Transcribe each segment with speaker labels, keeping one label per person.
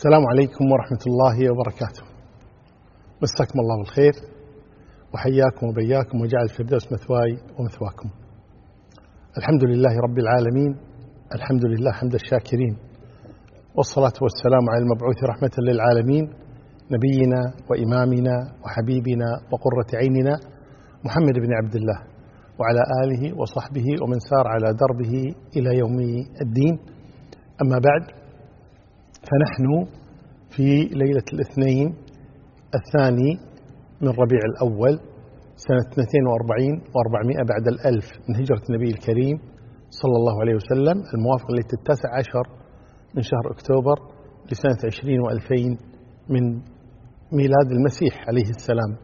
Speaker 1: السلام عليكم ورحمة الله وبركاته. مساكم الله بالخير وحياكم وبياكم وجعل الفردوس مثواي ومثواكم. الحمد لله رب العالمين، الحمد لله حمد الشاكرين، والصلاة والسلام على المبعوث رحمة للعالمين نبينا وإمامنا وحبيبنا وقرة عيننا محمد بن عبد الله وعلى آله وصحبه ومن سار على دربه إلى يوم الدين. أما بعد، فنحن في ليلة الاثنين الثاني من ربيع الأول سنة 42 و400 بعد الألف من هجرة النبي الكريم صلى الله عليه وسلم، الموافق ل19 من شهر أكتوبر لسنة 20 و2000 من ميلاد المسيح عليه السلام.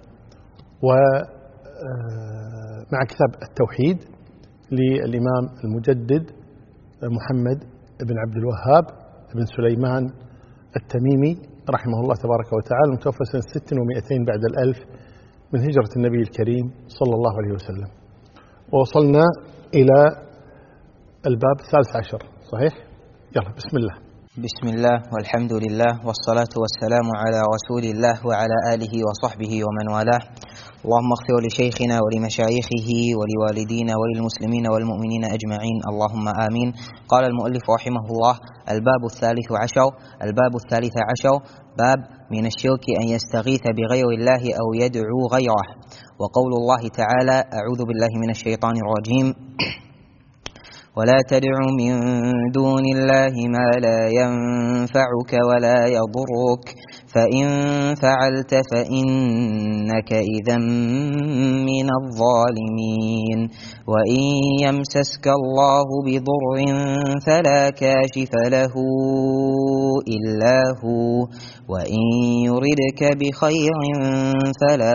Speaker 1: ومع كتاب التوحيد للإمام المجدد محمد بن عبد الوهاب بن سليمان التميمي رحمه الله تبارك وتعالى، المتوفى سنة 6 و200 بعد الألف من هجرة النبي الكريم صلى الله عليه وسلم. ووصلنا إلى الباب 13 صحيح؟ يلا بسم الله.
Speaker 2: بسم الله والحمد لله والصلاة والسلام على رسول الله وعلى آله وصحبه ومن والاه. اللهم اغفر لشيخنا ولمشايخه ولوالدينا وللمسلمين والمؤمنين أجمعين، اللهم آمين. قال المؤلف رحمه الله: الباب 13. الباب 13 باب من الشرك أن يستغيث بغير الله أو يدعو غيره. وقول الله تعالى: أعوذ بالله من الشيطان الرجيم: ولا تدع من دون الله ما لا ينفعك ولا يضرك فإن فعلت فإنك إذا من الظالمين. وإن يمسسك الله بضر فلا كاشف له إلا هو وإن يردك بخير فلا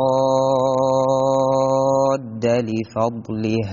Speaker 2: راد لفضله.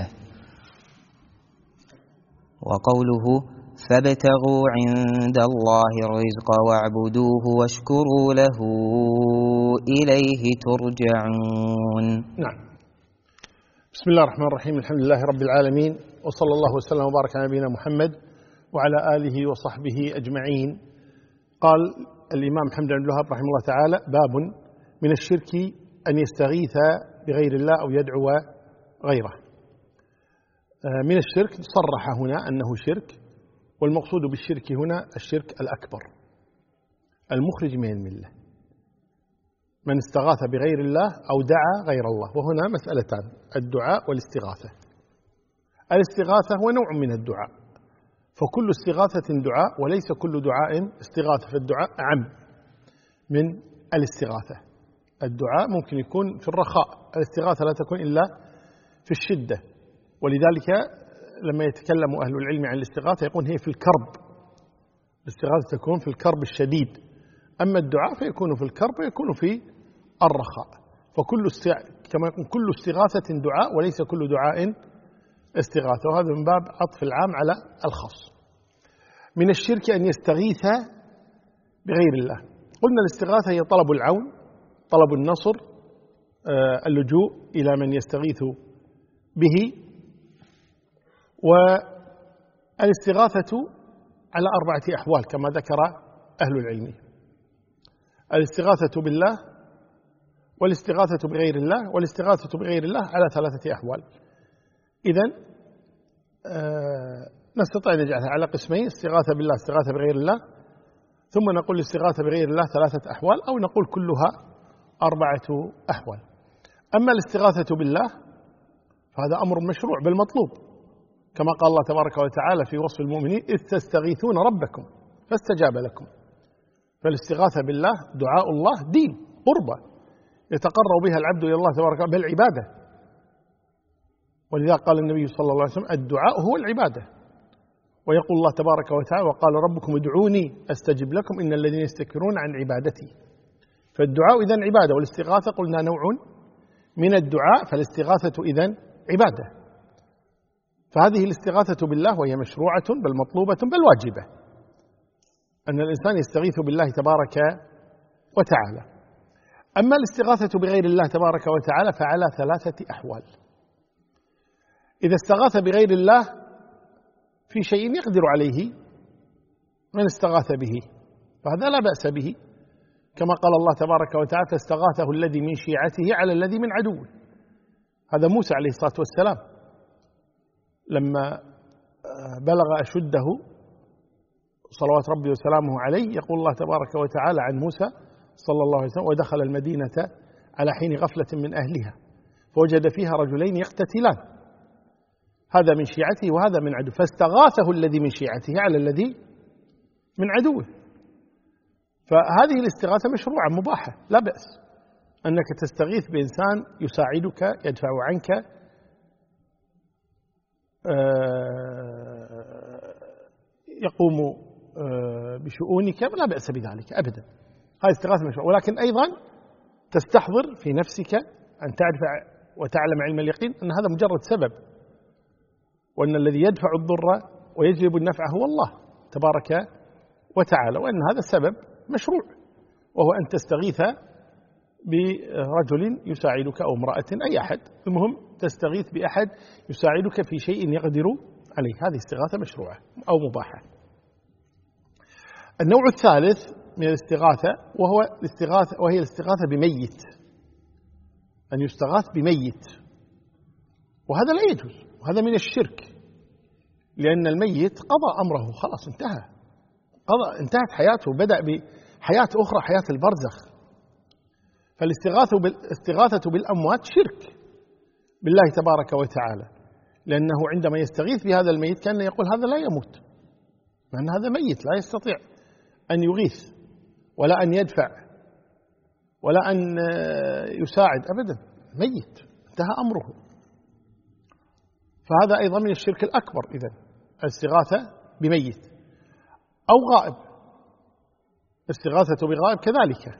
Speaker 2: وقوله: فابتغوا عند الله الرزق واعبدوه واشكروا له إليه ترجعون.
Speaker 1: نعم. بسم الله الرحمن الرحيم، الحمد لله رب العالمين، وصلى الله وسلم وبارك على نبينا محمد وعلى آله وصحبه أجمعين. قال الإمام محمد بن عبد الوهاب رحمه الله تعالى: باب من الشرك أن يستغيث بغير الله أو يدعو غيره. من الشرك صرح هنا أنه شرك، والمقصود بالشرك هنا الشرك الأكبر المخرج من الملة، من استغاث بغير الله أو دعا غير الله. وهنا مسألتان: الدعاء والاستغاثة. الاستغاثة هو نوع من الدعاء، فكل استغاثة دعاء وليس كل دعاء استغاثة، فالدعاء أعم من الاستغاثة. الدعاء ممكن يكون في الرخاء، الاستغاثة لا تكون إلا في الشدة، ولذلك لما يتكلم أهل العلم عن الاستغاثة يقول هي في الكرب. الاستغاثة تكون في الكرب الشديد، أما الدعاء فيكون في الكرب ويكون في الرخاء. كما يكون كل استغاثة دعاء وليس كل دعاء استغاثة، وهذا من باب عطف العام على الخاص. من الشرك أن يستغيث بغير الله. قلنا الاستغاثة هي طلب العون، طلب النصر، اللجوء إلى من يستغيث به. والاستغاثة على 4 أحوال كما ذكر أهل العلم: الاستغاثة بالله، والاستغاثة بغير الله، والاستغاثة بغير الله على 3 أحوال. إذن نستطيع أن نجعلها على قسمين: استغاثة بالله، استغاثة بغير الله، ثم نقول الاستغاثة بغير الله 3 أحوال، أو نقول كلها 4 أحوال. أما الاستغاثة بالله فهذا أمر مشروع بل مطلوب، كما قال الله تبارك وتعالى في وصف المؤمنين: إذ تستغيثون ربكم فاستجاب لكم. فالاستغاثة بالله دعاء الله دين، قربة يتقرب بها العبد إلى الله تبارك وتعالى، بل عبادة. ولذا قال النبي صلى الله عليه وسلم: الدعاء هو العبادة. ويقول الله تبارك وتعالى: وقال ربكم ادعوني أستجب لكم إن الذين يستكبرون عن عبادتي. فالدعاء إذن عبادة، والاستغاثة قلنا نوع من الدعاء، فالاستغاثة إذن عبادة. فهذه الاستغاثة بالله وهي مشروعة بل مطلوبة بل واجبة، أن الإنسان يستغيث بالله تبارك وتعالى. أما الاستغاثة بغير الله تبارك وتعالى فعلى 3 أحوال. إذا استغاث بغير الله في شيء يقدر عليه من استغاث به، فهذا لا بأس به، كما قال الله تبارك وتعالى فاستغاثه الذي من شيعته على الذي من عدوه. هذا موسى عليه الصلاة والسلام لما بلغ أشده صلوات ربي وسلامه عليه، يقول الله تبارك وتعالى عن موسى صلى الله عليه وسلم ودخل المدينة على حين غفلة من أهلها فوجد فيها رجلين يقتتلان، هذا من شيعته وهذا من عدوه، فاستغاثه الذي من شيعته على الذي من عدوه. فهذه الاستغاثة مشروعة مباحة، لا بأس أنك تستغيث بإنسان يساعدك يدفع عنك يقوم بشؤونك، لا بأس بذلك أبدا، هذه استغاثة مشروعة. ولكن أيضا تستحضر في نفسك أن تعرف وتعلم علم اليقين أن هذا مجرد سبب، وأن الذي يدفع الضر ويجلب النفع هو الله تبارك وتعالى، وأن هذا السبب مشروع، وهو أن تستغيث برجل يساعدك أو امرأة أي أحد، المهم تستغيث بأحد يساعدك في شيء يقدر عليه، هذه استغاثة مشروعة أو مباحة. النوع الثالث من الاستغاثة وهي الاستغاثة بميت، أن يستغاث بميت، وهذا لا يجوز، وهذا من الشرك، لأن الميت قضى أمره خلاص انتهت حياته، بدأ بحياة أخرى، حياة البرزخ. فالاستغاثة بالأموات شرك بالله تبارك وتعالى، لأنه عندما يستغيث بهذا الميت كان يقول هذا لا يموت، مع أن هذا ميت لا يستطيع أن يغيث ولا أن يدفع ولا أن يساعد أبدا، ميت انتهى أمره. فهذا أيضا من الشرك الأكبر إذن الاستغاثة بميت. أو غائب، الاستغاثة بغائب كذلك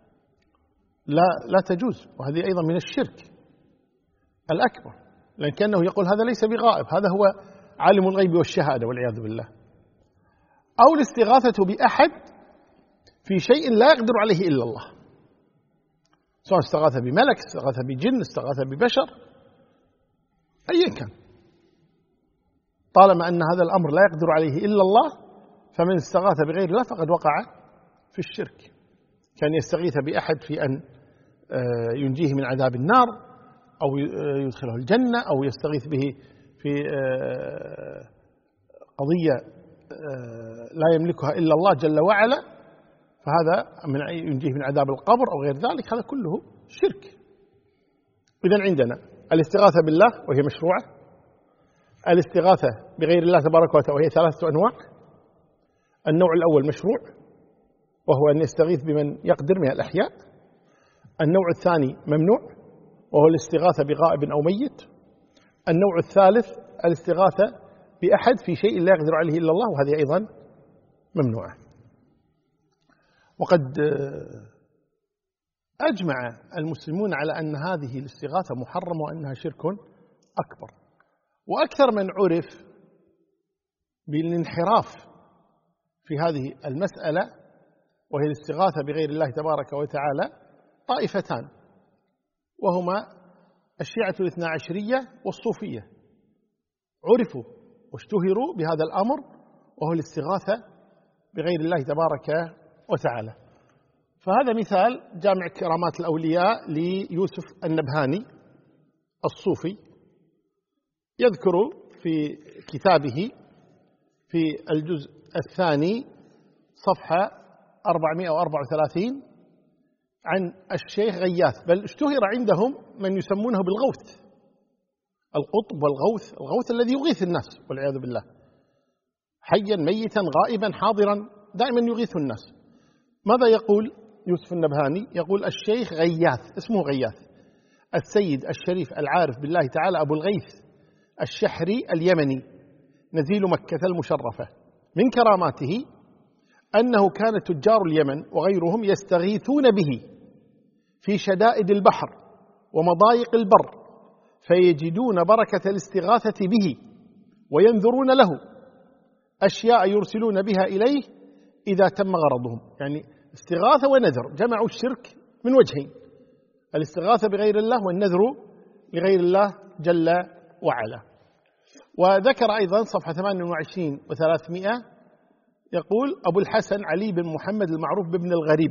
Speaker 1: لا تجوز، وهذه أيضا من الشرك الأكبر، لأن كأنه يقول هذا ليس بغائب، هذا هو عالم الغيب والشهادة والعياذ بالله. أو الاستغاثة بأحد في شيء لا يقدر عليه إلا الله، سواء استغاث بملك، استغاث بجن، استغاث ببشر، أيا كان، طالما أن هذا الأمر لا يقدر عليه إلا الله، فمن استغاث بغير الله فقد وقع في الشرك. كان يستغيث بأحد في أن ينجيه من عذاب النار أو يدخله الجنة، أو يستغيث به في قضية لا يملكها إلا الله جل وعلا، فهذا ينجيه من عذاب القبر أو غير ذلك، هذا كله شرك. إذن عندنا الاستغاثة بالله وهي مشروعة، الاستغاثة بغير الله تبارك وتعالى وهي 3 أنواع. النوع الأول مشروع، وهو أن يستغيث بمن يقدر من الأحياء. النوع الثاني ممنوع، وهو الاستغاثة بغائب أو ميت. النوع الثالث الاستغاثة بأحد في شيء لا يقدر عليه إلا الله، وهذه أيضا ممنوعة. وقد أجمع المسلمون على أن هذه الاستغاثة محرمة وأنها شرك أكبر، وأكثر من عرف بالانحراف في هذه المسألة وهي الاستغاثة بغير الله تبارك وتعالى طائفتان، وهما الشيعة الاثنا عشرية والصوفية، عرفوا واشتهروا بهذا الأمر، وهو الاستغاثة بغير الله تبارك وتعالى. فهذا مثال جامع كرامات الأولياء ليوسف النبهاني الصوفي، يذكر في كتابه في الجزء الثاني صفحة 434 عن الشيخ غياث، بل اشتهر عندهم من يسمونه بالغوث، القطب والغوث، الغوث الذي يغيث الناس والعياذ بالله، حيا ميتا غائبا حاضرا دائما يغيث الناس. ماذا يقول يوسف النبهاني؟ يقول الشيخ غياث، اسمه غياث، السيد الشريف العارف بالله تعالى أبو الغيث الشحري اليمني نزيل مكة المشرفة، من كراماته أنه كان تجار اليمن وغيرهم يستغيثون به في شدائد البحر ومضايق البر، فيجدون بركة الاستغاثة به وينذرون له أشياء يرسلون بها إليه إذا تم غرضهم. يعني استغاثة ونذر، جمعوا الشرك من وجهين، الاستغاثة بغير الله والنذر لغير الله جل وعلا. وذكر أيضا صفحة 28 و300 يقول أبو الحسن علي بن محمد المعروف بابن الغريب،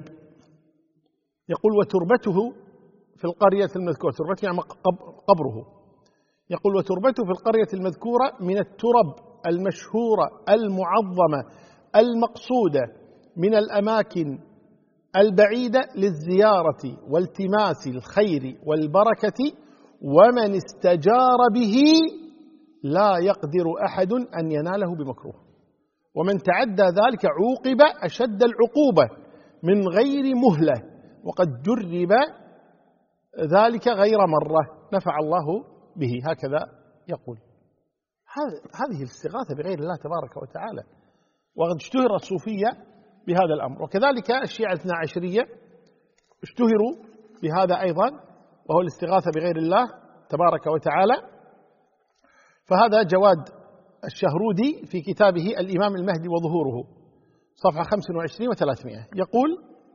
Speaker 1: يقول وتربته في القرية المذكورة، تربته يعني قبره، يقول وتربته في القرية المذكورة من الترب المشهورة المعظمة المقصودة من الأماكن البعيدة للزيارة والتماس الخير والبركة، ومن استجار به لا يقدر أحد أن يناله بمكروه، ومن تعدى ذلك عوقب أشد العقوبة من غير مهلة، وقد جرب ذلك غير مرة نفع الله به. هكذا يقول. هذه الاستغاثة بغير الله تبارك وتعالى، وقد اشتهر الصوفية بهذا الأمر، وكذلك الشيعة الاثنى عشرية اشتهروا بهذا أيضا، وهو الاستغاثة بغير الله تبارك وتعالى. فهذا جواد الشهرودي في كتابه الإمام المهدي وظهوره صفحة 25 و300 يقول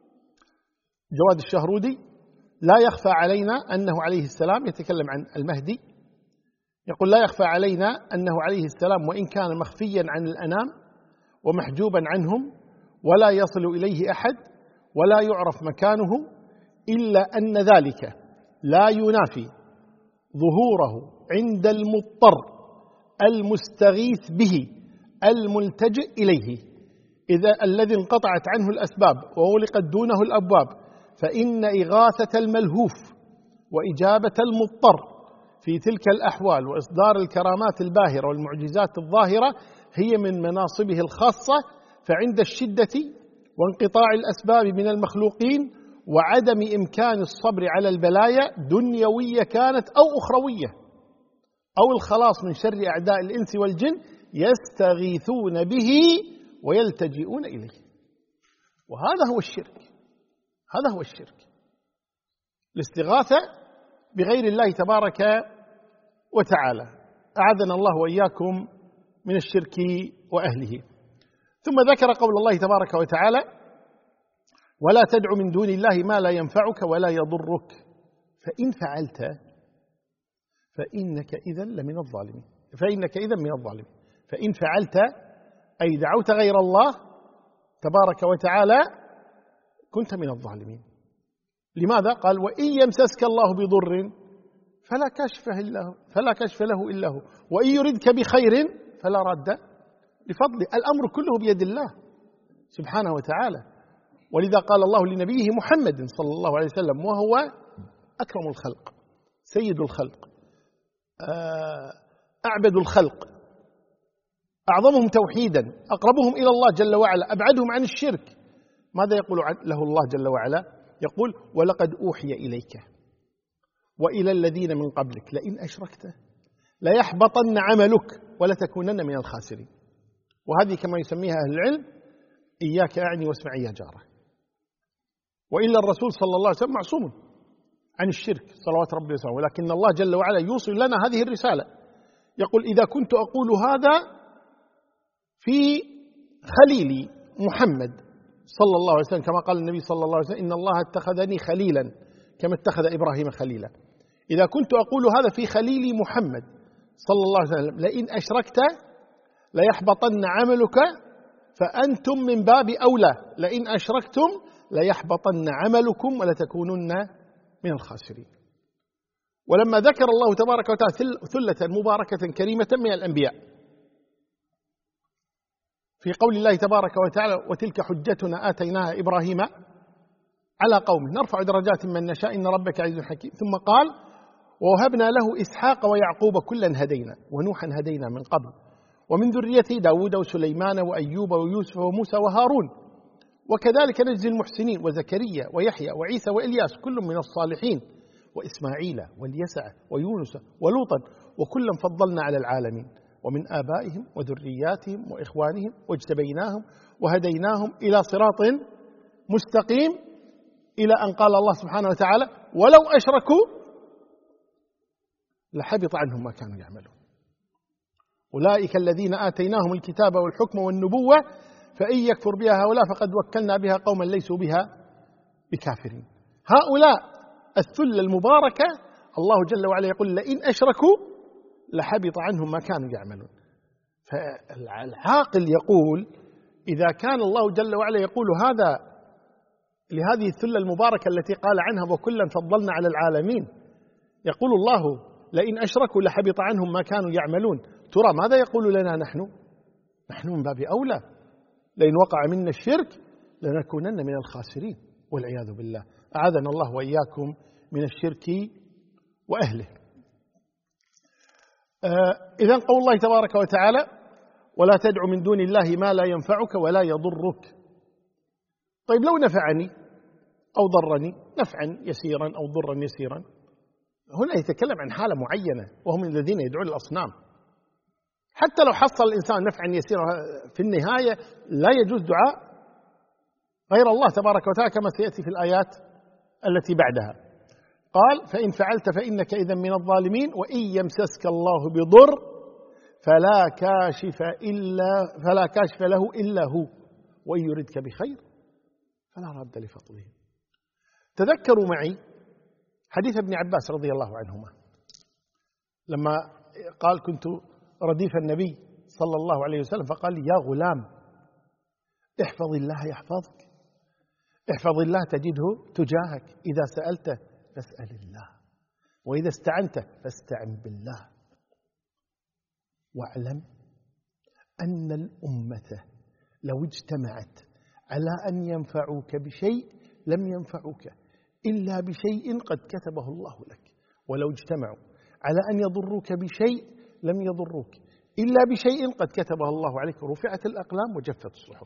Speaker 1: جواد الشهرودي: لا يخفى علينا أنه عليه السلام، يتكلم عن المهدي، يقول: لا يخفى علينا أنه عليه السلام وإن كان مخفيا عن الأنام ومحجوبا عنهم ولا يصل إليه أحد ولا يعرف مكانه، إلا أن ذلك لا ينافي ظهوره عند المضطر المستغيث به الملتجئ إليه، إذا الذي انقطعت عنه الأسباب وغلقت دونه الأبواب، فإن إغاثة الملهوف وإجابة المضطر في تلك الأحوال وإصدار الكرامات الباهرة والمعجزات الظاهرة هي من مناصبه الخاصة، فعند الشدة وانقطاع الأسباب من المخلوقين وعدم إمكان الصبر على البلايا دنيوية كانت أو أخروية أو الخلاص من شر أعداء الإنس والجن، يستغيثون به ويلتجئون إليه. وهذا هو الشرك، هذا هو الشرك، الاستغاثة بغير الله تبارك وتعالى. أعاذنا الله وإياكم من الشرك وأهله. ثم ذكر قول الله تبارك وتعالى: ولا تدع من دون الله ما لا ينفعك ولا يضرك، فإن فعلت فإنك إذا لمن الظالمين، فإنك إذا من الظالمين. فإن فعلت أي دعوت غير الله تبارك وتعالى كنت من الظالمين. لماذا؟ قال: وإن يمسسك الله بضر فلا كشف له إلا هو، وإن يردك بخير فلا رد لفضله. الأمر كله بيد الله سبحانه وتعالى. ولذا قال الله لنبيه محمد صلى الله عليه وسلم، وهو أكرم الخلق، سيد الخلق، أعبد الخلق، أعظمهم توحيدا، أقربهم إلى الله جل وعلا، أبعدهم عن الشرك. ماذا يقول له الله جل وعلا؟ يقول: ولقد أوحي إليك وإلى الذين من قبلك لئن أشركت ليحبطن عملك ولتكونن من الخاسرين. وهذه كما يسميها أهل العلم إياك أعني واسمعي يا جارة. وإلا الرسول صلى الله عليه وسلم معصوم عن الشرك صلوات ربي وسلامه، ولكن الله جل وعلا يوصل لنا هذه الرسالة. يقول: إذا كنت أقول هذا في خليلي محمد صلى الله عليه وسلم، كما قال النبي صلى الله عليه وسلم: إن الله اتخذني خليلا كما اتخذ إبراهيم خليلا. إذا كنت أقول هذا في خليلي محمد صلى الله عليه وسلم لئن أشركت ليحبطن عملك، فأنتم من باب أولى، لئن أشركتم ليحبطن عملكم ولتكونن من الخاسرين. ولما ذكر الله تبارك وتعالى ثلة مباركة كريمة من الأنبياء في قول الله تبارك وتعالى: وتلك حجتنا آتيناها إبراهيم على قومه نرفع درجات من نشاء إن ربك عزيز حكيم، ثم قال: ووهبنا له إسحاق ويعقوب كلا هدينا ونوحا هدينا من قبل ومن ذريته داود وسليمان وأيوب ويوسف وموسى وهارون وكذلك نجزي المحسنين وزكريا ويحيى وعيسى وإلياس كل من الصالحين وإسماعيل واليسع ويونس ولوطا وكلا فضلنا على العالمين ومن آبائهم وذرياتهم وإخوانهم واجتبيناهم وهديناهم إلى صراط مستقيم، إلى أن قال الله سبحانه وتعالى: ولو أشركوا لحبط عنهم ما كانوا يعملون. أولئك الذين آتيناهم الكتاب والحكم والنبوة فإن يكفر بها هؤلاء فقد وكلنا بها قوما ليسوا بها بكافرين. هؤلاء الثلة المباركة الله جل وعلا يقول: لئن أشركوا لحبط عنهم ما كانوا يعملون. فالعاقل يقول: إذا كان الله جل وعلا يقول هذا لهذه الثلة المباركة التي قال عنها وكلا فضلنا على العالمين، يقول الله لئن أشركوا لحبط عنهم ما كانوا يعملون، ترى ماذا يقول لنا نحن من باب أولى، لئن وقع منا الشرك لنكونن من الخاسرين والعياذ بالله، أعاذنا الله وإياكم من الشرك وأهله. إذن قول الله تبارك وتعالى ولا تدع من دون الله ما لا ينفعك ولا يضرك. طيب لو نفعني أو ضرني نفعا يسيرا أو ضرا يسيرا، هنا يتكلم عن حالة معينة وهم الذين يدعون الأصنام. حتى لو حصل الإنسان نفعا يسيرا في النهاية لا يجوز دعاء غير الله تبارك وتعالى كما سيأتي في الآيات التي بعدها. قال فإن فعلت فإنك إذا من الظالمين وإن يمسسك الله بضر فلا كاشف له إلا هو وإن يردك بخير فلا راد لفضله. تذكروا معي حديث ابن عباس رضي الله عنهما لما قال كنت رديف النبي صلى الله عليه وسلم فقال لي يا غلام احفظ الله يحفظك، احفظ الله تجده تجاهك، إذا سألت فاسأل الله وإذا استعنت فاستعن بالله، واعلم أن الأمة لو اجتمعت على أن ينفعوك بشيء لم ينفعوك إلا بشيء قد كتبه الله لك، ولو اجتمعوا على أن يضروك بشيء لم يضروك إلا بشيء قد كتبه الله عليك، رفعت الأقلام وجفت الصحف.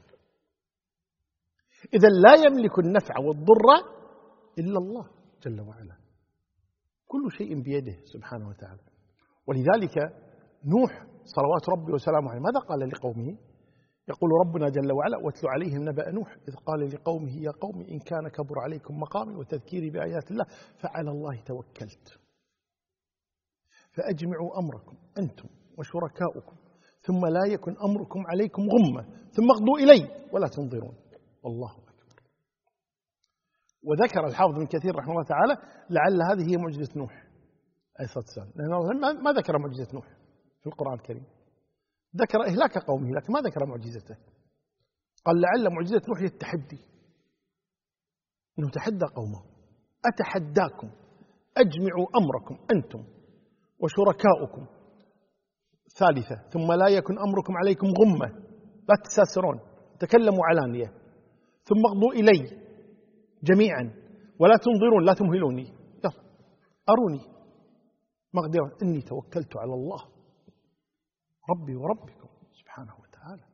Speaker 1: إذن لا يملك النفع والضر إلا الله جل وعلا، كل شيء بيده سبحانه وتعالى. ولذلك نوح صلوات ربي وسلامه عليه ماذا قال لقومه؟ يقول ربنا جل وعلا واتل عليهم نبأ نوح إذ قال لقومه يا قوم إن كان كبر عليكم مقامي وتذكيري بآيات الله فعلى الله توكلت فأجمعوا أمركم أنتم وشركاؤكم ثم لا يكن أمركم عليكم غمة ثم اقضوا إلي ولا تنظرون والله أكبر. وذكر الحافظ ابن كثير رحمه الله تعالى لعل هذه هي معجزة نوح عليه الصلاة والسلام، لأنه ما ذكر معجزة نوح في القرآن الكريم، ذكر إهلاك قومه لكن ما ذكر معجزته. قال لعل معجزة نوح هي التحدي، إنه تحدى قومه أتحداكم أجمعوا أمركم أنتم وشركاؤكم، ثالثة ثم لا يكن أمركم عليكم غمة، لا تساسرون تكلموا علانية، ثم اقضوا إلي جميعا ولا تنظرون لا تمهلوني، يلا أروني مقدرا إني توكلت على الله ربي وربكم سبحانه وتعالى.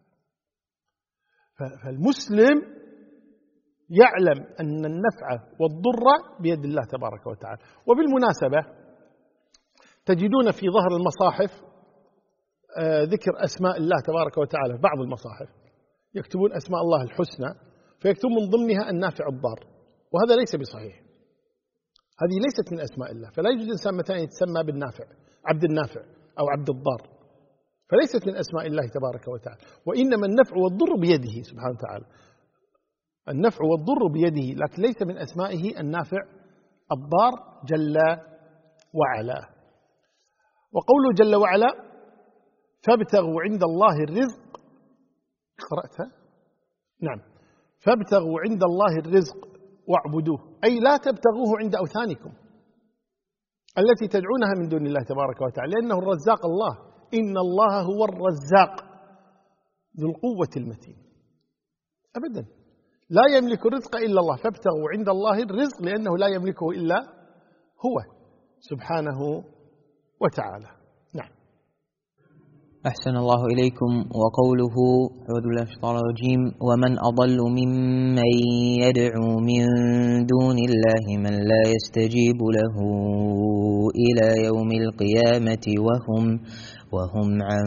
Speaker 1: فالمسلم يعلم أن النفع والضر بيد الله تبارك وتعالى. وبالمناسبة تجدون في ظهر المصاحف ذكر أسماء الله تبارك وتعالى، بعض المصاحف يكتبون أسماء الله الحسنى فيكتبون من ضمنها النافع الضار، وهذا ليس بصحيح، هذه ليست من أسماء الله، فلا يوجد إنسان متى يتسمى بالنافع عبد النافع أو عبد الضار، فليست من أسماء الله تبارك وتعالى، وإنما النفع والضر بيده سبحانه وتعالى، النفع والضر بيده، لكن ليس من أسمائه النافع الضار جل وعلا. وقوله جل وعلا فابتغوا عند الله الرزق، قرأتها؟ نعم، فابتغوا عند الله الرزق واعبدوه، أي لا تبتغوه عند أوثانكم التي تدعونها من دون الله تبارك وتعالى، لأنه الرزاق الله، إن الله هو الرزاق ذو القوة المتين، أبدا لا يملك الرزق إلا الله، فابتغوا عند الله الرزق لأنه لا يملكه إلا هو سبحانه وتعالى. نعم.
Speaker 2: أحسن الله إليكم. وقوله أعوذ بالله من الشيطان الرجيم ومن أضل ممن يدعو من دون الله من لا يستجيب له إلى يوم القيامة وهم عن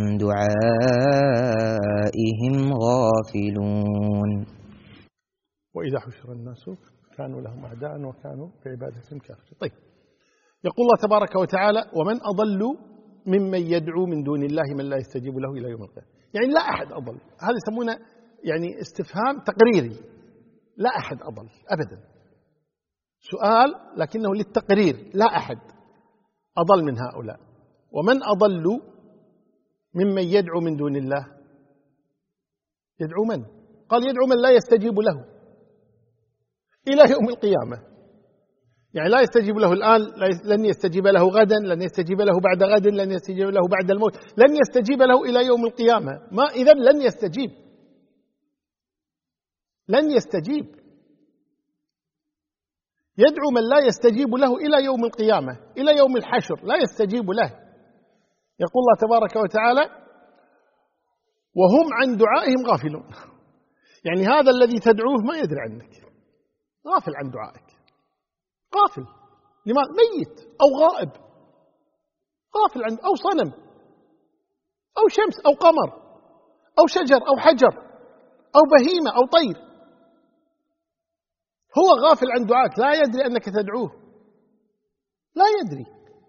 Speaker 2: دعائهم غافلون.
Speaker 1: وإذا حشر الناس كانوا لهم أعداء وكانوا بعبادة كافرين. طيب، يقول الله تبارك وتعالى ومن أضل ممن يدعو من دون الله من لا يستجيب له إلى يوم القيامة، يعني لا أحد أضل، هذا يسمونه يعني استفهام تقريري، لا أحد أضل أبدا، سؤال لكنه للتقرير، لا أحد أضل من هؤلاء. ومن أضل ممن يدعو من دون الله، يدعو من؟ قال يدعو من لا يستجيب له إلى يوم القيامة. يعني لا يستجيب له الآن، لن يستجيب له غدا، لن يستجيب له بعد غد، لن يستجيب له بعد الموت، لن يستجيب له إلى يوم القيامة. ما إذن لن يستجيب، لن يستجيب. يدعو من لا يستجيب له إلى يوم القيامة، إلى يوم الحشر لا يستجيب له. يقول الله تبارك وتعالى: وهم عن دعائهم غافلون. يعني هذا الذي تدعوه ما يدري عنك، غافل عن دعائك، غافل. لماذا؟ ميت أو غائب، غافل عن، أو صنم أو شمس أو قمر أو شجر أو حجر أو بهيمة أو طير، هو غافل عن دعائك، لا يدري أنك تدعوه، لا يدري.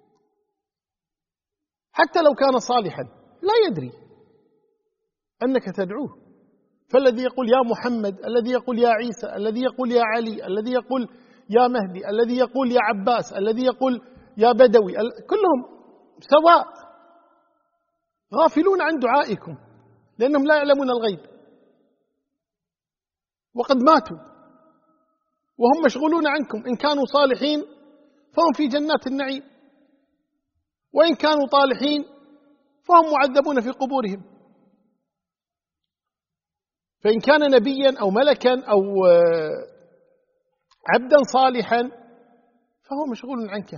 Speaker 1: حتى لو كان صالحا لا يدري أنك تدعوه. فالذي يقول يا محمد، الذي يقول يا عيسى، الذي يقول يا علي، الذي يقول يا مهدي، الذي يقول يا عباس، الذي يقول يا بدوي، كلهم سواء، غافلون عن دعائكم لأنهم لا يعلمون الغيب، وقد ماتوا وهم مشغولون عنكم. إن كانوا صالحين فهم في جنات النعيم، وإن كانوا طالحين فهم معذبون في قبورهم. فإن كان نبيا أو ملكا أو عبدا صالحا فهو مشغول عنك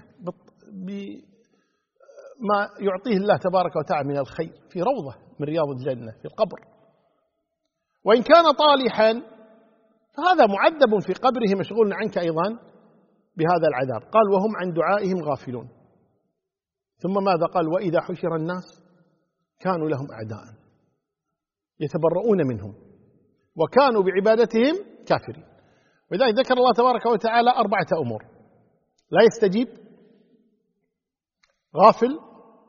Speaker 1: بما يعطيه الله تبارك وتعالى من الخير في روضة من رياض الجنة في القبر. وإن كان طالحا فهذا معذب في قبره مشغول عنك أيضا بهذا العذاب. قال وهم عن دعائهم غافلون. ثم ماذا قال؟ وإذا حشر الناس كانوا لهم أعداء يتبرؤون منهم وكانوا بعبادتهم كافرين. ولذلك ذكر الله تبارك وتعالى 4 أمور: لا يستجيب، غافل،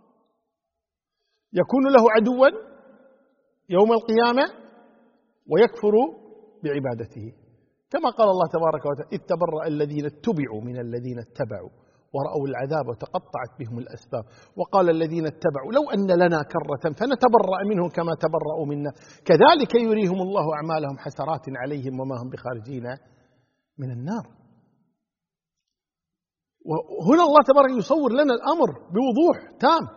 Speaker 1: يكون له عدوا يوم القيامة، ويكفر بعبادته. كما قال الله تبارك وتعالى: إذ تبرأ الذين اتبعوا من الذين اتبعوا ورأوا العذاب وتقطعت بهم الأسباب وقال الذين اتبعوا لو أن لنا كرة فنتبرأ منهم كما تبرأوا منا كذلك يريهم الله أعمالهم حسرات عليهم وما هم بخارجين من النار. وهنا الله تبارك يصور لنا الأمر بوضوح تام.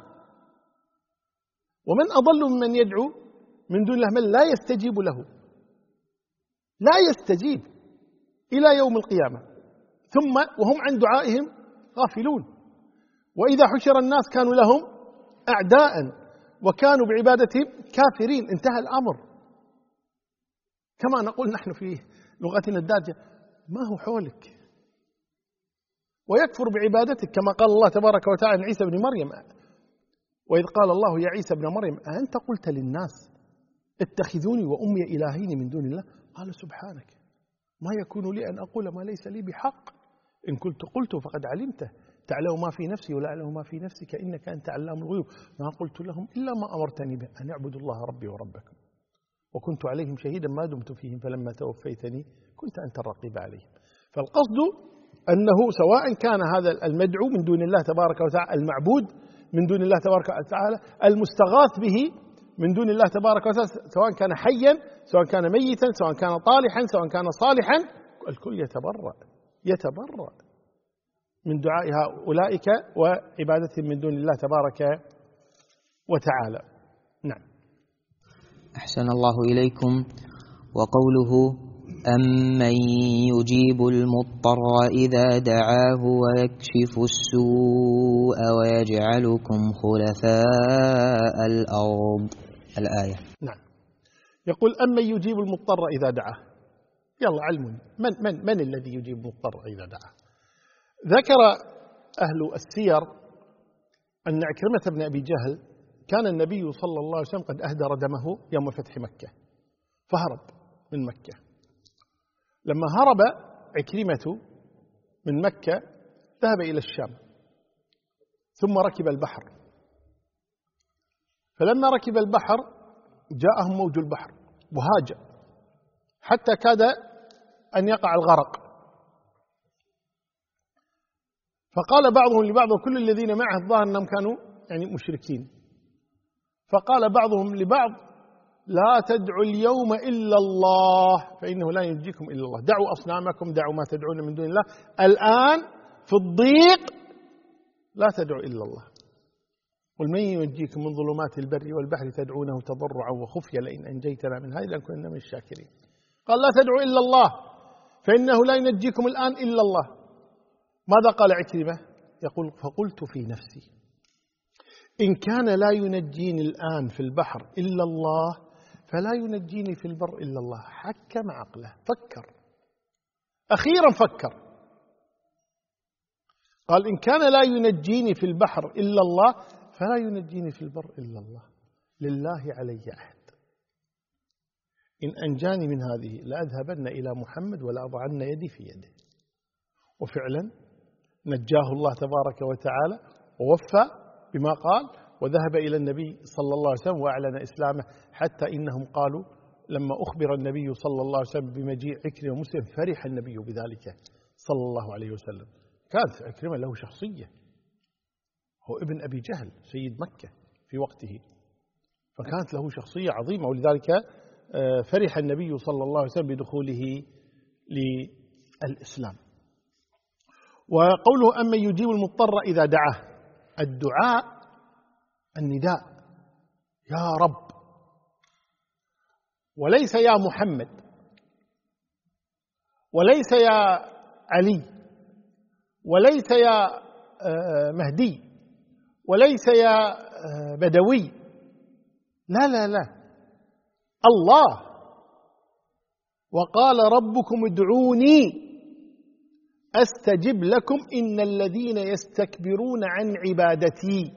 Speaker 1: ومن أضل ممن يدعو من دون الله من لا يستجيب له، لا يستجيب إلى يوم القيامة، ثم وهم عن دعائهم غافلون. وإذا حشر الناس كانوا لهم أعداء وكانوا بعبادتهم كافرين. انتهى الأمر. كما نقول نحن في لغتنا الدارجة: ما هو حولك؟ ويكفر بعبادتك، كما قال الله تبارك وتعالى عن عيسى بن مريم: وإذ قال الله يا عيسى بن مريم أأنت قلت للناس اتخذوني وأمي إلهين من دون الله؟ قال سبحانك ما يكون لي أن أقول ما ليس لي بحق، إن قلت فقد علمته، تعلم ما في نفسي ولا أعلم ما في نفسك إنك أنت علام الغيوب، ما قلت لهم إلا ما أمرتني به أن اعبدوا الله ربي وربكم وكنت عليهم شهيدا ما دمت فيهم فلما توفيتني كنت أنت الرقيب عليهم. فالقصد أنه سواء كان هذا المدعو من دون الله تبارك وتعالى، المعبود من دون الله تبارك وتعالى، المستغاث به من دون الله تبارك وتعالى، سواء كان حيا سواء كان ميتا سواء كان طالحا سواء كان صالحا، الكل يتبرأ من دعاء أولئك وعبادتهم من دون الله تبارك وتعالى. نعم.
Speaker 2: أحسن الله إليكم. وقوله أمن يجيب المضطر إذا دعاه ويكشف السوء ويجعلكم خلفاء الأرض، الآية.
Speaker 1: نعم. يقول أمن يجيب المضطر إذا دعاه. يلا علمني من الذي يجيب المضطر إذا دعاه؟ ذكر أهل السير أن عكرمة بن أبي جهل كان النبي صلى الله عليه وسلم قد أهدر دمه يوم فتح مكة فهرب من مكة. لما هرب عكرمة من مكة ذهب إلى الشام ثم ركب البحر، فلما ركب البحر جاءهم موج البحر وهاج حتى كاد أن يقع الغرق. فقال بعضهم لبعض، كل الذين معه الظاهر أنهم كانوا مشركين، فقال بعضهم لبعض لا تدعوا اليوم إلا الله فإنه لا ينجيكم إلا الله. دعوا أصنامكم، دعوا ما تدعون من دون الله، الآن في الضيق لا تدعوا إلا الله. قل من ينجيكم من ظلمات البر والبحر تدعونه تضرعا وخفيا لئن أنجيتنا من هذه لنكونن من الشاكرين. قال لا تدعوا إلا الله فإنه لا ينجيكم الآن إلا الله. ماذا قال عكرمة؟ يقول فقلت في نفسي إن كان لا ينجيني الآن في البحر إلا الله فلا ينجيني في البر إلا الله. حكم عقله، فكر، أخيرا فكر. قال إن كان لا ينجيني في البحر إلا الله فلا ينجيني في البر إلا الله. لله علي عهد إن أنجاني من هذه لأذهبن إلى محمد ولا أضعن يدي في يده. وفعلا نجاه الله تبارك وتعالى ووفى بما قال، وذهب إلى النبي صلى الله عليه وسلم وأعلن إسلامه، حتى إنهم قالوا لما أخبر النبي صلى الله عليه وسلم بمجيء عكرمة ومسلم فرح النبي بذلك صلى الله عليه وسلم. كانت عكرمة له شخصية، هو ابن أبي جهل سيد مكة في وقته، فكانت له شخصية عظيمة، ولذلك فرح النبي صلى الله عليه وسلم بدخوله للإسلام. وقوله أمن يجيب المضطر إذا دعاه، الدعاء النداء يا رب، وليس يا محمد، وليس يا علي، وليس يا مهدي، وليس يا بدوي، لا لا لا، الله. وقال ربكم ادعوني أستجب لكم إن الذين يستكبرون عن عبادتي،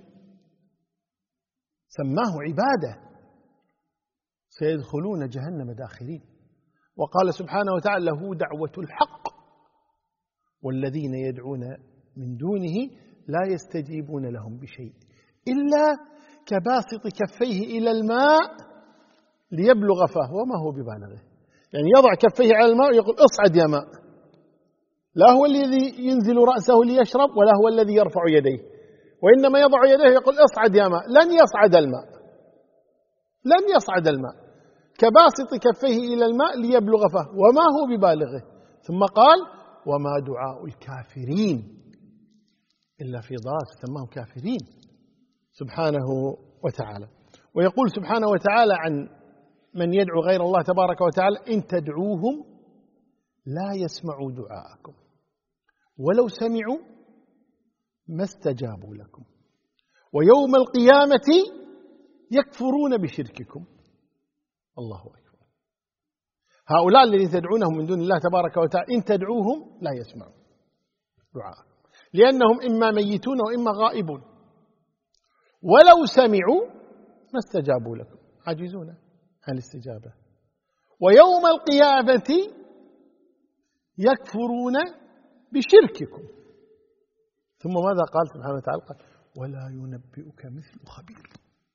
Speaker 1: سماه عبادة، سيدخلون جهنم داخرين. وقال سبحانه وتعالى له دعوة الحق والذين يدعون من دونه لا يستجيبون لهم بشيء إلا كباسط كفيه إلى الماء ليبلغ فاه وما هو ببالغه. يعني يضع كفيه على الماء ويقول اصعد يا ماء، لا هو الذي ينزل رأسه ليشرب ولا هو الذي يرفع يديه، وإنما يضع يديه يقول اصعد يا ماء. لن يصعد الماء، لن يصعد الماء، كباسط كفيه إلى الماء ليبلغ فاه وما هو ببالغه. ثم قال وما دعاء الكافرين إلا في ضلال، سماهم كافرين سبحانه وتعالى. ويقول سبحانه وتعالى عن من يدعو غير الله تبارك وتعالى إن تدعوهم لا يسمعوا دعاءكم ولو سمعوا ما استجابوا لكم ويوم القيامة يكفرون بشرككم. الله أكبر. هؤلاء الذين تدعونهم من دون الله تبارك وتعالى إن تدعوهم لا يسمعوا دعاءكم لأنهم إما ميتون وإما غائبون، ولو سمعوا ما استجابوا لكم، عاجزون عن الاستجابة. ويوم القيامة يكفرون بشرككم. ثم ماذا قال سبحانه وتعالى؟ قال ولا ينبئك مثل خبير.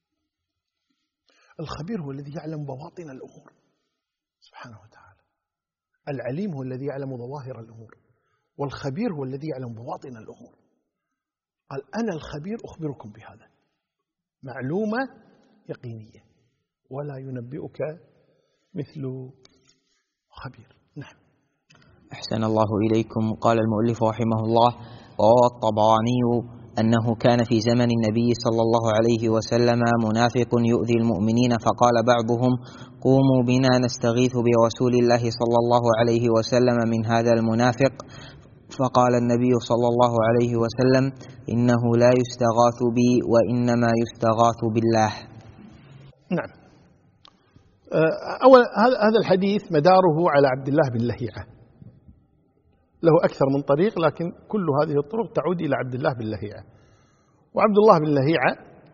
Speaker 1: الخبير هو الذي يعلم بواطن الأمور سبحانه وتعالى، العليم هو الذي يعلم ظواهر الأمور، والخبير هو الذي يعلم بواطن الأمور. قال أنا الخبير أخبركم بهذا، معلومة يقينية. ولا ينبئك مثل خبير. نعم.
Speaker 2: أحسن الله إليكم. قال المؤلف رحمه الله وروى الطبراني أنه كان في زمن النبي صلى الله عليه وسلم منافق يؤذي المؤمنين، فقال بعضهم قوموا بنا نستغيث برسول الله صلى الله عليه وسلم من هذا المنافق، فقال النبي صلى الله عليه وسلم إنه لا يستغاث بي وإنما يستغاث بالله.
Speaker 1: نعم. أولا هذا الحديث مداره على عبد الله بن لهيعة، له أكثر من طريق لكن كل هذه الطرق تعود إلى عبد الله بن لهيعة. وعبد الله بن لهيعة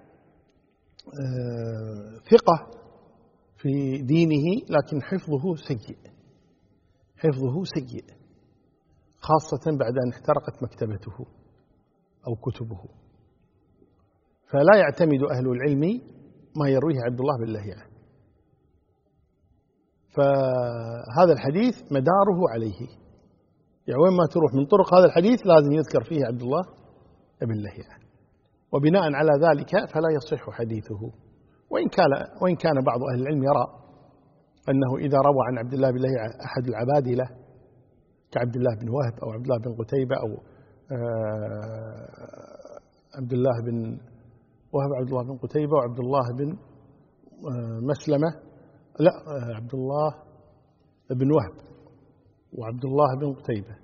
Speaker 1: ثقة في دينه لكن حفظه سيء، حفظه سيء، خاصة بعد أن احترقت مكتبته أو كتبه، فلا يعتمد أهل العلم ما يرويه عبد الله بن لهيعة، فهذا الحديث مداره عليه. يعني وين ما تروح من طرق هذا الحديث لازم يذكر فيه عبد الله بن لهيعة، وبناء على ذلك فلا يصح حديثه. وإن كان بعض أهل العلم يرى أنه إذا روى عن عبد الله بن لهيعة أحد العبادلة كعبد الله بن وهب أو عبد الله بن قتيبة أو عبد الله بن وهب عبد الله بن قتيبة وعبد الله بن مسلمة، لا، عبد الله بن وهب وعبد الله بن قتيبة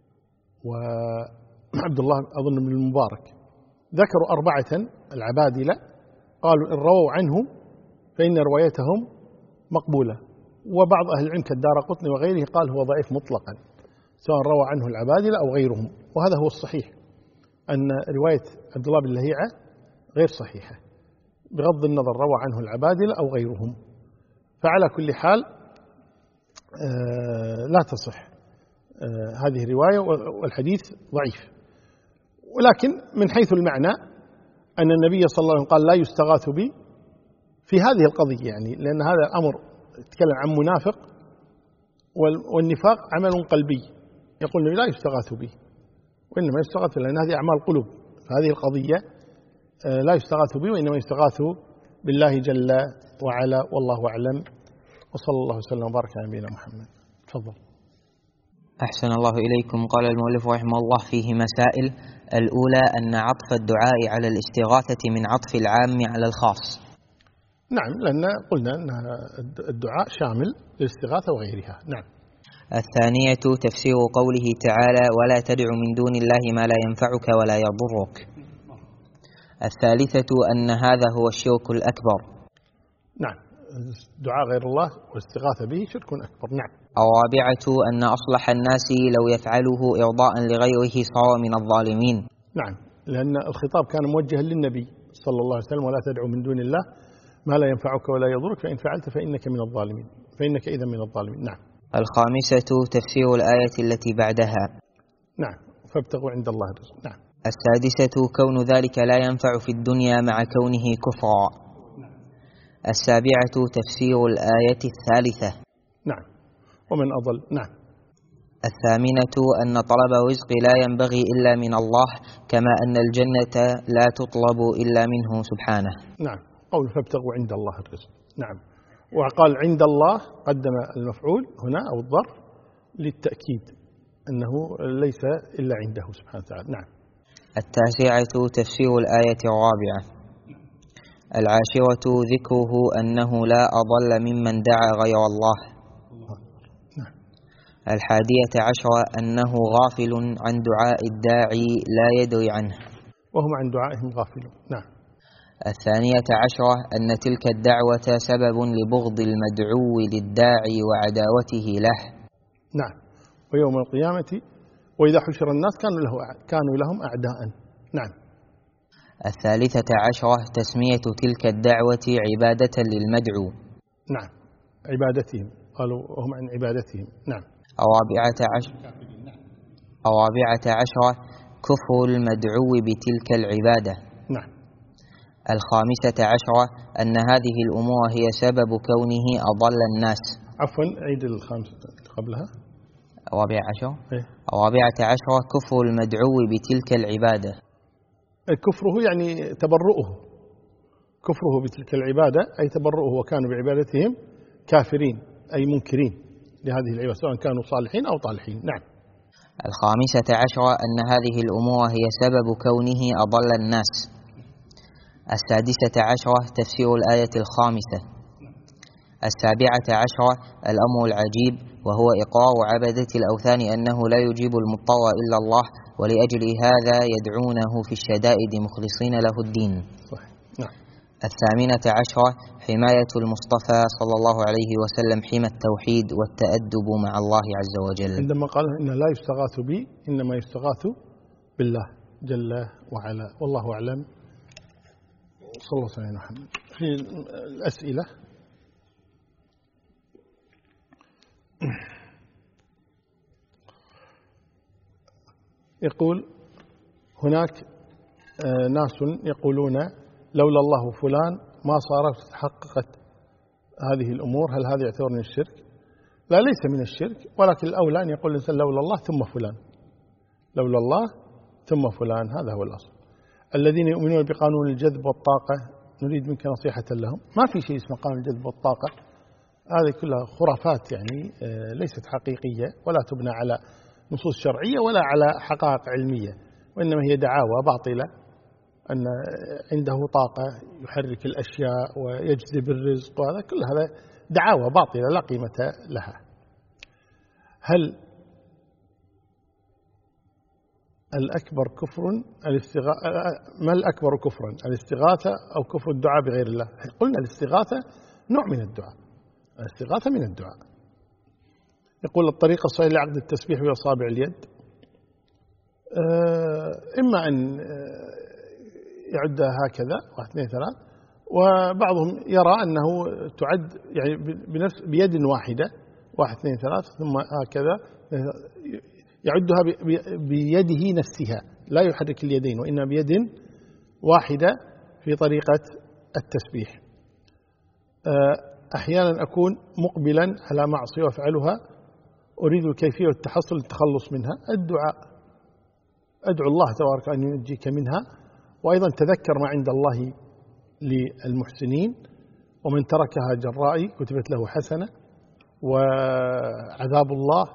Speaker 1: وعبد الله أظن بن المبارك، ذكروا 4 العبادلة، قالوا إن رووا عنه فإن روايتهم مقبولة. وبعض أهل العلم كالدارقطني وغيره قال هو ضعيف مطلقا سواء روى عنه العبادلة أو غيرهم، وهذا هو الصحيح، أن رواية عبد الله بن لهيعة غير صحيحة بغض النظر روى عنه العبادلة أو غيرهم. فعلى كل حال لا تصح هذه الرواية والحديث ضعيف. ولكن من حيث المعنى أن النبي صلى الله عليه وسلم قال لا يستغاث بي في هذه القضية، يعني لأن هذا الأمر يتكلم عن منافق، والنفاق عمل قلبي، يقول لا يستغاث به، وإنما يستغاث لأن هذه أعمال قلوب، فهذه القضية لا يستغاث به وإنما يستغاث بالله جل وعلا، والله أعلم، وصلى الله وسلم وبارك على نبينا محمد. تفضل.
Speaker 2: أحسن الله إليكم. قال المؤلف رحمه الله فيه مسائل. الأولى أن عطف الدعاء على الاستغاثة من عطف العام على الخاص.
Speaker 1: نعم، لأن قلنا أن الدعاء شامل للاستغاثة وغيرها. نعم.
Speaker 2: الثانية تفسير قوله تعالى ولا تدع من دون الله ما لا ينفعك ولا يضرك. الثالثة أن هذا هو الشرك الأكبر.
Speaker 1: نعم، دعاء غير الله والاستغاثة به شرك أكبر. نعم.
Speaker 2: الرابعة أن أصلح الناس لو يفعله إرضاء لغيره صار من الظالمين.
Speaker 1: نعم، لأن الخطاب كان موجها للنبي صلى الله عليه وسلم ولا تدعو من دون الله ما لا ينفعك ولا يضرك فإن فعلت فإنك من الظالمين، فإنك إذا من الظالمين. نعم.
Speaker 2: الخامسة تفسير الآية التي بعدها.
Speaker 1: نعم، فابتغوا عند الله الرزق. نعم.
Speaker 2: السادسة كون ذلك لا ينفع في الدنيا مع كونه كفرا. السابعة تفسير الآية الثالثة.
Speaker 1: نعم، ومن أضل. نعم.
Speaker 2: الثامنة أن طلب الرزق لا ينبغي إلا من الله، كما أن الجنة لا تطلب إلا منه سبحانه.
Speaker 1: نعم، قول فابتغوا عند الله الرزق. نعم، وقال عند الله قدم المفعول هنا أو الظرف للتأكيد أنه ليس إلا عنده سبحانه وتعالى. نعم.
Speaker 2: التاسعة تفسير الآية الرابعة. العاشرة ذكره أنه لا أضل ممن دعا غير الله.
Speaker 1: نعم.
Speaker 2: الحادية عشرة أنه غافل عن دعاء الداعي لا يدري عنه،
Speaker 1: وهم عن دعائهم غافلون. نعم.
Speaker 2: الثانية عشرة أن تلك الدعوة سبب لبغض المدعو للداعي وعداوته له.
Speaker 1: نعم، ويوم القيامة وإذا حشر الناس كانوا لهم أعداء. نعم.
Speaker 2: الثالثة عشرة تسمية تلك الدعوة عبادة للمدعو.
Speaker 1: نعم، عبادتهم، قالوا وهم عن عبادتهم. نعم.
Speaker 2: الرابعة عشرة كفر المدعو بتلك العبادة.
Speaker 1: نعم.
Speaker 2: الخامسة عشرة أن هذه الأمور هي سبب كونه أضل الناس.
Speaker 1: عفوا، عيد الخامسة قبلها.
Speaker 2: الرابعة عشرة كفر المدعو بتلك العبادة.
Speaker 1: كفره يعني تبرؤه، كفره بتلك العبادة أي تبرؤه، وكانوا بعبادتهم كافرين أي منكرين لهذه العبادة سواء كانوا صالحين أو طالحين. نعم.
Speaker 2: الخامسة عشرة أن هذه الأمور هي سبب كونه أضل الناس. السادسة عشرة تفسير الآية الخامسة. السابعة عشرة الأمر العجيب وهو إقرار عبدة الأوثان أنه لا يجيب المضطر إلا الله، ولأجل هذا يدعونه في الشدائد مخلصين له الدين.
Speaker 1: صحيح. نعم.
Speaker 2: الثامنة عشرة حماية المصطفى صلى الله عليه وسلم حمى التوحيد والتأدب مع الله عز وجل،
Speaker 1: عندما قال إن لا يستغاث بي إنما يستغاث بالله جل وعلا، والله أعلم. صلى الله عليه وسلم. في الأسئلة يقول هناك ناس يقولون لولا الله فلان ما صارت تحققت هذه الأمور، هل هذا يعتبر من الشرك؟ لا، ليس من الشرك، ولكن الأولى أن يقول الإنسان لولا الله ثم فلان، لولا الله ثم فلان، هذا هو الأصل. الذين يؤمنون بقانون الجذب والطاقة نريد منك نصيحة لهم. ما في شيء اسمه قانون الجذب والطاقة، هذه كلها خرافات يعني ليست حقيقية ولا تبنى على نصوص شرعية ولا على حقائق علمية، وإنما هي دعاوى باطلة أن عنده طاقة يحرك الأشياء ويجذب الرزق، وهذا كل هذا دعاوى باطلة لا قيمة لها. هل الأكبر كفر ما الأكبر كفرا، الاستغاثة أو كفر الدعاء بغير الله؟ قلنا الاستغاثة نوع من الدعاء، الاستغاثة من الدعاء. يقول الطريقة الصحيحة لعقد التسبيح بأصابع اليد، إما أن يعدها هكذا 1 2 3، وبعضهم يرى أنه تعد يعني بيد واحدة 1 2 3 ثم هكذا يعدها بيده نفسها، لا يحرك اليدين وإنما بيد واحدة في طريقة التسبيح. أحيانا أكون مقبلا على معصية وأفعلها، أريد الكيفية والتحصل للتخلص منها. الدعاء، أدعو الله تبارك أن ينجيك منها، وأيضا تذكر ما عند الله للمحسنين، ومن تركها جرائي كتبت له حسنة، وعذاب الله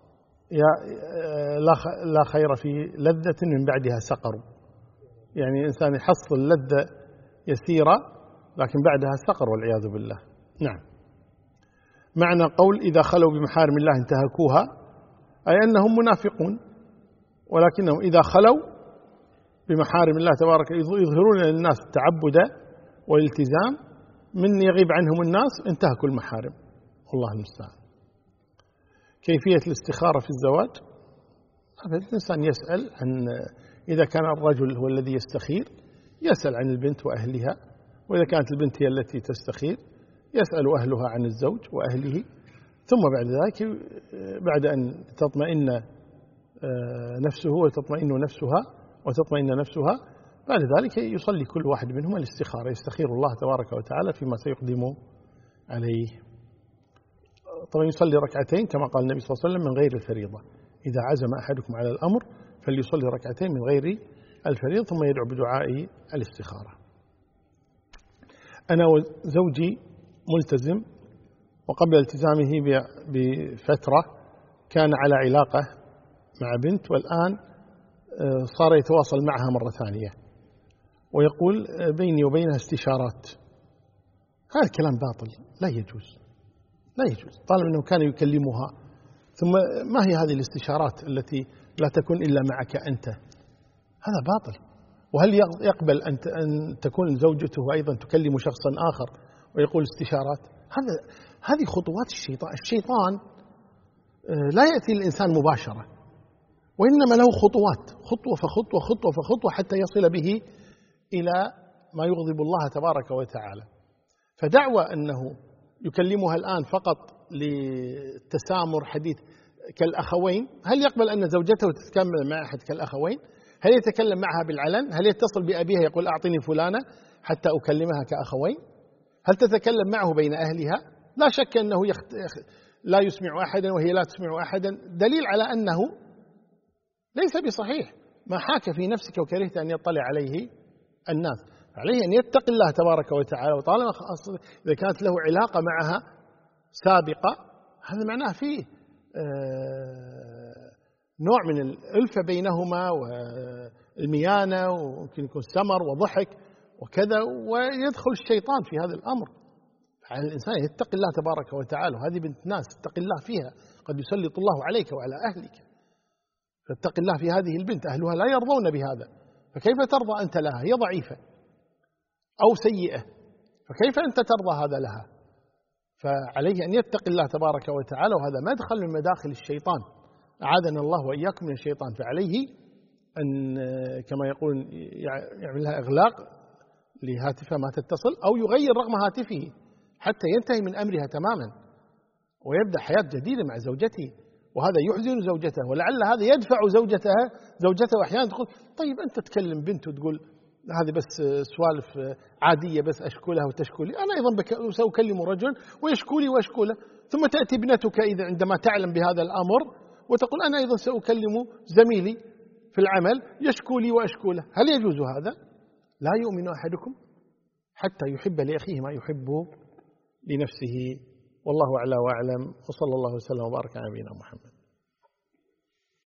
Speaker 1: لا خير في لذة من بعدها سقر. يعني إنسان يحصل لذة يسيرة لكن بعدها سقر والعياذ بالله. نعم. معنى قول إذا خلوا بمحارم الله انتهكوها، أي أنهم منافقون، ولكنهم إذا خلوا بمحارم الله تبارك يظهرون للناس التعبد والالتزام، من يغيب عنهم الناس انتهكوا المحارم، والله المستعان. كيفية الاستخارة في الزواج؟ الإنسان يسأل عن، إذا كان الرجل هو الذي يستخير يسأل عن البنت وأهلها، وإذا كانت البنت هي التي تستخير يسأل أهلها عن الزوج وأهله، ثم بعد ذلك بعد أن تطمئن نفسه وتطمئن نفسها وتطمئن نفسها، بعد ذلك يصلي كل واحد منهما الاستخارة، يستخير الله تبارك وتعالى فيما سيقدم عليه. طبعا يصلي ركعتين كما قال النبي صلى الله عليه وسلم من غير الفريضة، إذا عزم أحدكم على الأمر فليصلي ركعتين من غير الفريضة ثم يدعو بدعاء الاستخارة. أنا وزوجي ملتزم، وقبل التزامه بفترة كان على علاقة مع بنت، والآن صار يتواصل معها مرة ثانية، ويقول بيني وبينها استشارات. هذا الكلام باطل، لا يجوز، لا يجوز، طالما أنه كان يكلمها. ثم ما هي هذه الاستشارات التي لا تكون إلا معك أنت؟ هذا باطل. وهل يقبل أن تكون زوجته أيضا تكلم شخصا آخر ويقول استشارات؟ هذه خطوات الشيطان. الشيطان لا يأتي الإنسان مباشرة، وإنما له خطوات، خطوة فخطوة خطوة فخطوة حتى يصل به إلى ما يغضب الله تبارك وتعالى. فدعوى أنه يكلمها الآن فقط للتسامر حديث كالأخوين، هل يقبل أن زوجته تتكلم مع أحد كالأخوين؟ هل يتكلم معها بالعلن؟ هل يتصل بأبيها يقول أعطني فلانة حتى أكلمها كأخوين؟ هل تتكلم معه بين أهلها؟ لا شك أنه لا يسمع أحدا وهي لا تسمع أحدا، دليل على أنه ليس بصحيح. ما حاك في نفسك وكرهت أن يطلع عليه الناس، عليه أن يتقي الله تبارك وتعالى، وطالما إذا كانت له علاقة معها سابقة هذا معناه فيه نوع من الألفة بينهما والميانة، وممكن يكون سمر وضحك وكذا، ويدخل الشيطان في هذا الأمر. على الإنسان يتقي الله تبارك وتعالى، وهذه بنت ناس اتق الله فيها، قد يسلط الله عليك وعلى أهلك، فاتق الله في هذه البنت، أهلها لا يرضون بهذا، فكيف ترضى أنت لها؟ هي ضعيفة أو سيئة، فكيف أنت ترضى هذا لها؟ فعليه أن يتقي الله تبارك وتعالى، وهذا مدخل من مداخل الشيطان، أعاذنا الله وإياكم من الشيطان. فعليه أن كما يقول يعمل لها إغلاق لهاتفها ما تتصل، أو يغير رقم هاتفه حتى ينتهي من أمرها تماما ويبدأ حياة جديدة مع زوجته، وهذا يحزن زوجته، ولعل هذا يدفع زوجته أحيانا تقول طيب أنت تكلم بنت وتقول هذه بس سوالف عادية بس أشكلها وتشكلي، أنا أيضا سأكلم رجل ويشكولي وأشكله، ثم تأتي ابنتك إذا عندما تعلم بهذا الأمر وتقول أنا أيضا سأكلم زميلي في العمل يشكولي وأشكله. هل يجوز هذا؟ لا يؤمن أحدكم حتى يحب لأخيه ما يحب لنفسه. والله أعلى وأعلم، وصلى الله وسلم وبارك على نبينا محمد.